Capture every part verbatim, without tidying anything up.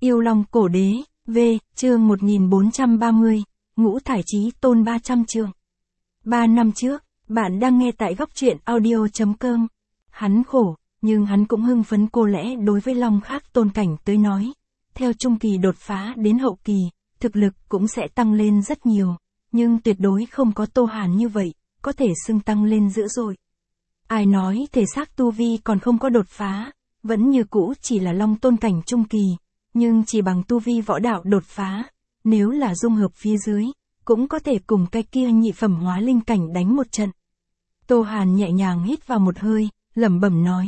Yêu Long Cổ Đế, V, chương một nghìn bốn trăm ba mươi, Ngũ Thải Chí Tôn ba trăm chương. Ba năm trước, bạn đang nghe tại góc truyện audio chấm com. Hắn khổ, nhưng hắn cũng hưng phấn. Cô lẽ đối với Long khác tôn cảnh tới nói, theo trung kỳ đột phá đến hậu kỳ, thực lực cũng sẽ tăng lên rất nhiều, nhưng tuyệt đối không có Tô Hàn như vậy, có thể xưng tăng lên dữ dội. Ai nói thể xác tu vi còn không có đột phá, vẫn như cũ chỉ là Long tôn cảnh trung kỳ, nhưng chỉ bằng tu vi võ đạo đột phá, nếu là dung hợp phía dưới, cũng có thể cùng cái kia nhị phẩm hóa linh cảnh đánh một trận. Tô Hàn nhẹ nhàng hít vào một hơi, lẩm bẩm nói.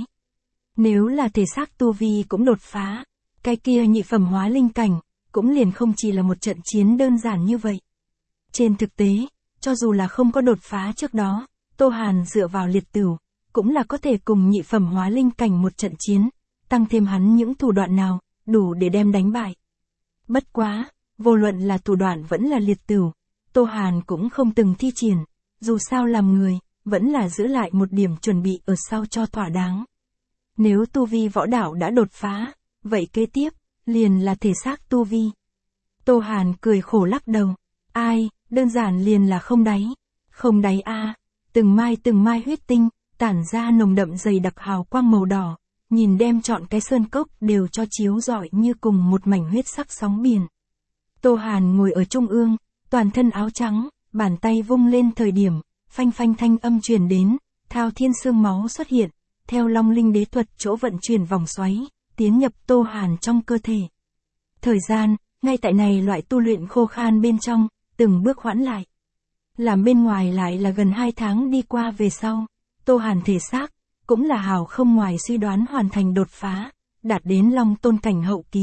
Nếu là thể xác tu vi cũng đột phá, cái kia nhị phẩm hóa linh cảnh, cũng liền không chỉ là một trận chiến đơn giản như vậy. Trên thực tế, cho dù là không có đột phá trước đó, Tô Hàn dựa vào liệt tửu, cũng là có thể cùng nhị phẩm hóa linh cảnh một trận chiến, tăng thêm hắn những thủ đoạn nào, đủ để đem đánh bại. Bất quá, vô luận là thủ đoạn vẫn là liệt tửu, Tô Hàn cũng không từng thi triển, dù sao làm người, vẫn là giữ lại một điểm chuẩn bị ở sau cho thỏa đáng. Nếu tu vi võ đạo đã đột phá, vậy kế tiếp, liền là thể xác tu vi. Tô Hàn cười khổ lắc đầu, ai, đơn giản liền là không đáy, không đáy a, từng mai từng mai huyết tinh, tản ra nồng đậm dày đặc hào quang màu đỏ, nhìn đem trọn cái sơn cốc đều cho chiếu rọi như cùng một mảnh huyết sắc sóng biển. Tô Hàn ngồi ở trung ương, toàn thân áo trắng, bàn tay vung lên thời điểm, phanh phanh thanh âm truyền đến, thao thiên xương máu xuất hiện, theo Long Linh đế thuật chỗ vận chuyển vòng xoáy, tiến nhập Tô Hàn trong cơ thể. Thời gian, ngay tại này loại tu luyện khô khan bên trong, từng bước hoãn lại. Làm bên ngoài lại là gần hai tháng đi qua về sau, Tô Hàn thể xác, cũng là hào không ngoài suy đoán hoàn thành đột phá, đạt đến Long tôn cảnh hậu kỳ.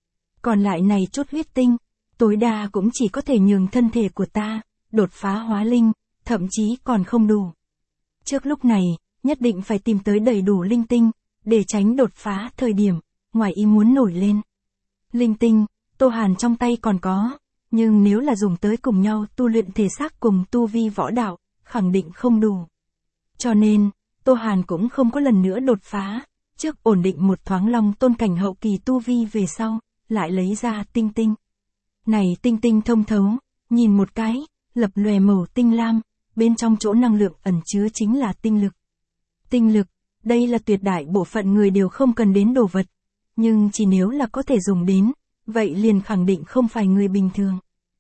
Còn lại này chút huyết tinh, tối đa cũng chỉ có thể nhường thân thể của ta, đột phá hóa linh, thậm chí còn không đủ. Trước lúc này, nhất định phải tìm tới đầy đủ linh tinh, để tránh đột phá thời điểm, ngoài ý muốn nổi lên. Linh tinh, Tô Hàn trong tay còn có, nhưng nếu là dùng tới cùng nhau tu luyện thể xác cùng tu vi võ đạo, khẳng định không đủ. Cho nên, Tô Hàn cũng không có lần nữa đột phá, trước ổn định một thoáng Long tôn cảnh hậu kỳ tu vi về sau, lại lấy ra tinh tinh. Này tinh tinh thông thấu, nhìn một cái, lập lòe màu tinh lam, bên trong chỗ năng lượng ẩn chứa chính là tinh lực. Tinh lực, đây là tuyệt đại bộ phận người đều không cần đến đồ vật, nhưng chỉ nếu là có thể dùng đến, vậy liền khẳng định không phải người bình thường.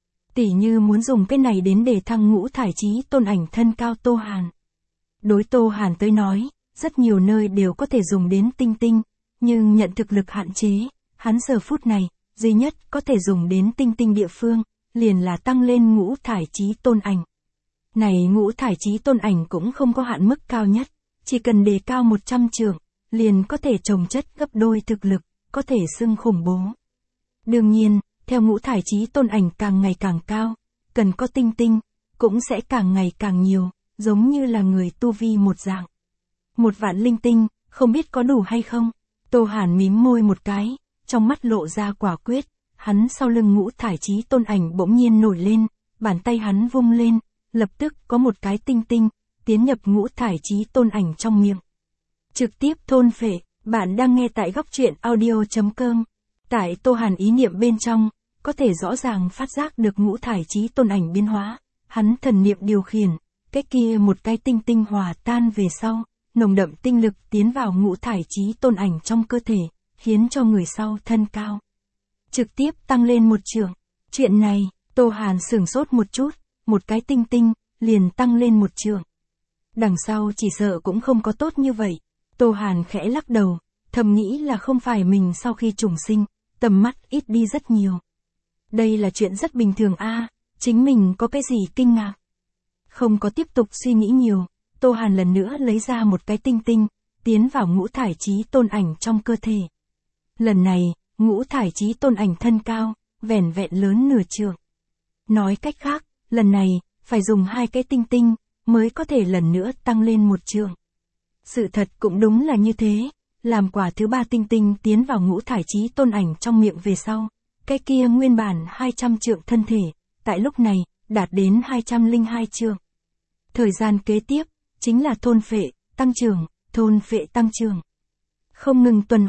Tỉ như muốn dùng cái này đến để thăng ngũ thải chí tôn ảnh thân cao Tô Hàn. Đối Tô Hàn tới nói, rất nhiều nơi đều có thể dùng đến tinh tinh, nhưng nhận thực lực hạn chế, hắn giờ phút này, duy nhất có thể dùng đến tinh tinh địa phương, liền là tăng lên ngũ thải chí tôn ảnh. Này ngũ thải chí tôn ảnh cũng không có hạn mức cao nhất, chỉ cần đề cao một trăm trượng, liền có thể chồng chất gấp đôi thực lực, có thể xưng khủng bố. Đương nhiên, theo ngũ thải chí tôn ảnh càng ngày càng cao, cần có tinh tinh, cũng sẽ càng ngày càng nhiều, giống như là người tu vi một dạng. Một vạn linh tinh, không biết có đủ hay không? Tô Hàn mím môi một cái, trong mắt lộ ra quả quyết, hắn sau lưng ngũ thải chí tôn ảnh bỗng nhiên nổi lên, bàn tay hắn vung lên, lập tức có một cái tinh tinh, tiến nhập ngũ thải chí tôn ảnh trong miệng. Trực tiếp thôn phệ, bạn đang nghe tại góc truyện audio chấm com. Tại Tô Hàn ý niệm bên trong, có thể rõ ràng phát giác được ngũ thải chí tôn ảnh biến hóa, hắn thần niệm điều khiển, cái kia một cái tinh tinh hòa tan về sau, nồng đậm tinh lực tiến vào ngũ thải chí tôn ảnh trong cơ thể, khiến cho người sau thân cao trực tiếp tăng lên một trượng. Chuyện này, Tô Hàn sửng sốt một chút, một cái tinh tinh, liền tăng lên một trượng. Đằng sau chỉ sợ cũng không có tốt như vậy. Tô Hàn khẽ lắc đầu, thầm nghĩ là không phải mình sau khi trùng sinh, tầm mắt ít đi rất nhiều. Đây là chuyện rất bình thường a, chính mình có cái gì kinh ngạc. Không có tiếp tục suy nghĩ nhiều, Tô Hàn lần nữa lấy ra một cái tinh tinh, tiến vào ngũ thải chí tôn ảnh trong cơ thể. Lần này, ngũ thải chí tôn ảnh thân cao, vẻn vẹn lớn nửa trượng. Nói cách khác, lần này, phải dùng hai cái tinh tinh, mới có thể lần nữa tăng lên một trượng. Sự thật cũng đúng là như thế, làm quả thứ ba tinh tinh tiến vào ngũ thải chí tôn ảnh trong miệng về sau, cái kia nguyên bản hai trăm trượng thân thể, tại lúc này, đạt đến hai trăm lẻ hai trượng. Thời gian kế tiếp, chính là thôn phệ, tăng trưởng, thôn phệ tăng trưởng. Không ngừng tuần hoàn,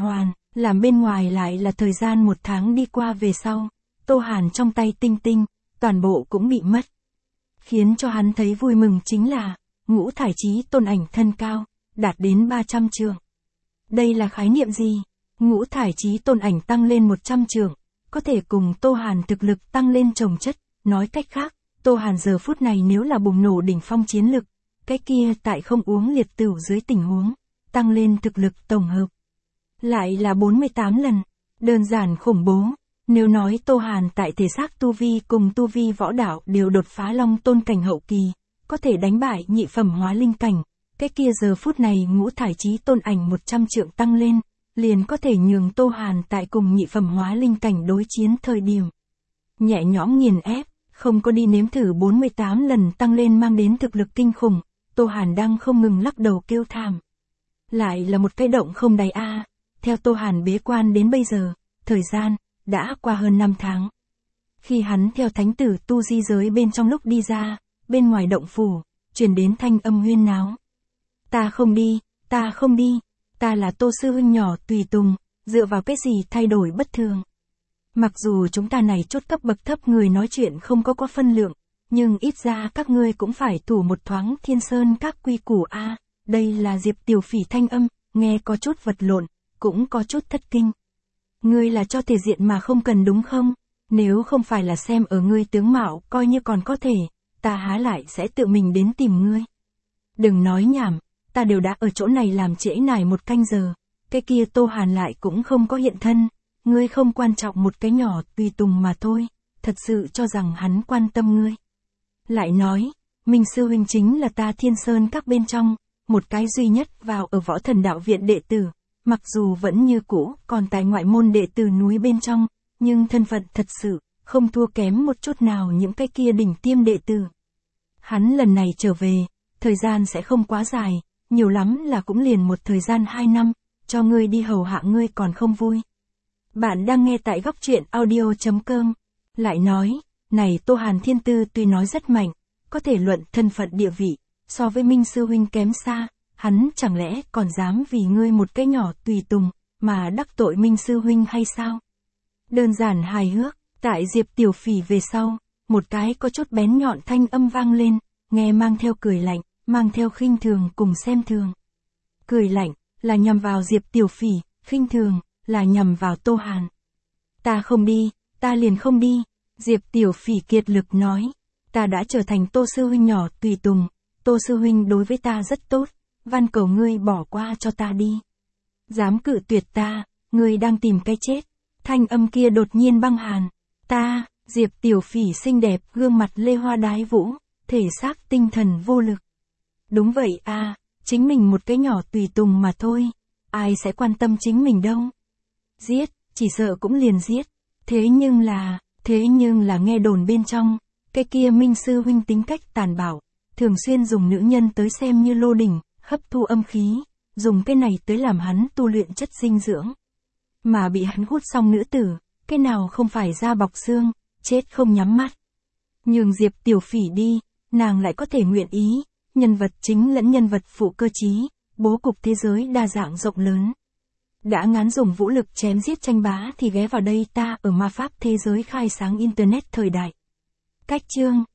Làm bên ngoài lại là thời gian một tháng đi qua về sau, Tô Hàn trong tay tinh tinh, toàn bộ cũng bị mất. Khiến cho hắn thấy vui mừng chính là, ngũ thải chí tôn ảnh thân cao, đạt đến ba trăm trượng. Đây là khái niệm gì? Ngũ thải chí tôn ảnh tăng lên một trăm trượng, có thể cùng Tô Hàn thực lực tăng lên chồng chất, nói cách khác, Tô Hàn giờ phút này nếu là bùng nổ đỉnh phong chiến lực, cái kia tại không uống liệt tửu dưới tình huống, tăng lên thực lực tổng hợp. Lại là bốn mươi tám lần, đơn giản khủng bố. Nếu nói Tô Hàn tại thể xác tu vi cùng tu vi võ đạo đều đột phá long tôn cảnh hậu kỳ, có thể đánh bại nhị phẩm hóa linh cảnh, cái kia giờ phút này ngũ thải chí tôn ảnh một trăm trượng tăng lên, liền có thể nhường Tô Hàn tại cùng nhị phẩm hóa linh cảnh đối chiến thời điểm. Nhẹ nhõm nghiền ép, không có đi nếm thử bốn mươi tám lần tăng lên mang đến thực lực kinh khủng, Tô Hàn đang không ngừng lắc đầu kêu thảm. Lại là một cái động không đáy a. Theo Tô Hàn bế quan đến bây giờ, thời gian đã qua hơn năm tháng. Khi hắn theo thánh tử tu di giới bên trong lúc đi ra, bên ngoài động phủ, truyền đến thanh âm huyên náo. Ta không đi, ta không đi, ta là Tô sư huynh nhỏ tùy tùng, dựa vào cái gì thay đổi bất thường. Mặc dù chúng ta này chốt cấp bậc thấp người nói chuyện không có có phân lượng, nhưng ít ra các ngươi cũng phải thủ một thoáng thiên sơn các quy củ a. Đây là Diệp Tiểu Phỉ thanh âm, nghe có chút vật lộn, cũng có chút thất kinh. Ngươi là cho thể diện mà không cần đúng không? Nếu không phải là xem ở ngươi tướng mạo coi như còn có thể, ta há lại sẽ tự mình đến tìm ngươi. Đừng nói nhảm, ta đều đã ở chỗ này làm trễ nải một canh giờ, cái kia Tô Hàn lại cũng không có hiện thân, ngươi không quan trọng một cái nhỏ tùy tùng mà thôi, thật sự cho rằng hắn quan tâm ngươi. Lại nói, Minh sư huynh chính là ta Thiên Sơn các bên trong, một cái duy nhất vào ở Võ Thần Đạo Viện đệ tử. Mặc dù vẫn như cũ, còn tại ngoại môn đệ tử núi bên trong, nhưng thân phận thật sự, không thua kém một chút nào những cái kia đỉnh tiêm đệ tử. Hắn lần này trở về, thời gian sẽ không quá dài, nhiều lắm là cũng liền một thời gian hai năm, cho ngươi đi hầu hạ ngươi còn không vui. Bạn đang nghe tại góc truyện audio chấm com. Lại nói, này Tô Hàn thiên tư tuy nói rất mạnh, có thể luận thân phận địa vị, so với Minh sư huynh kém xa. Hắn chẳng lẽ còn dám vì ngươi một cái nhỏ tùy tùng, mà đắc tội Minh sư huynh hay sao? Đơn giản hài hước, tại Diệp Tiểu Phỉ về sau, một cái có chút bén nhọn thanh âm vang lên, nghe mang theo cười lạnh, mang theo khinh thường cùng xem thường. Cười lạnh, là nhằm vào Diệp Tiểu Phỉ, khinh thường, là nhằm vào Tô Hàn. Ta không đi, ta liền không đi, Diệp Tiểu Phỉ kiệt lực nói, ta đã trở thành Tô sư huynh nhỏ tùy tùng, Tô sư huynh đối với ta rất tốt. Van cầu ngươi bỏ qua cho ta đi. Dám cự tuyệt ta, ngươi đang tìm cái chết. Thanh âm kia đột nhiên băng hàn. Ta, Diệp Tiểu Phỉ xinh đẹp, gương mặt lê hoa đái vũ, thể xác tinh thần vô lực. Đúng vậy a, chính mình một cái nhỏ tùy tùng mà thôi. Ai sẽ quan tâm chính mình đâu. Giết, chỉ sợ cũng liền giết. Thế nhưng là, thế nhưng là nghe đồn bên trong, cái kia Minh sư huynh tính cách tàn bạo, thường xuyên dùng nữ nhân tới xem như lô đỉnh. Hấp thu âm khí, dùng cái này tới làm hắn tu luyện chất dinh dưỡng. Mà bị hắn hút xong nữ tử, cái nào không phải da bọc xương, chết không nhắm mắt. Nhường Diệp Tiểu Phỉ đi, nàng lại có thể nguyện ý, nhân vật chính lẫn nhân vật phụ cơ trí, bố cục thế giới đa dạng rộng lớn. Đã ngán dùng vũ lực chém giết tranh bá thì ghé vào đây ta ở ma pháp thế giới khai sáng internet thời đại. Cách chương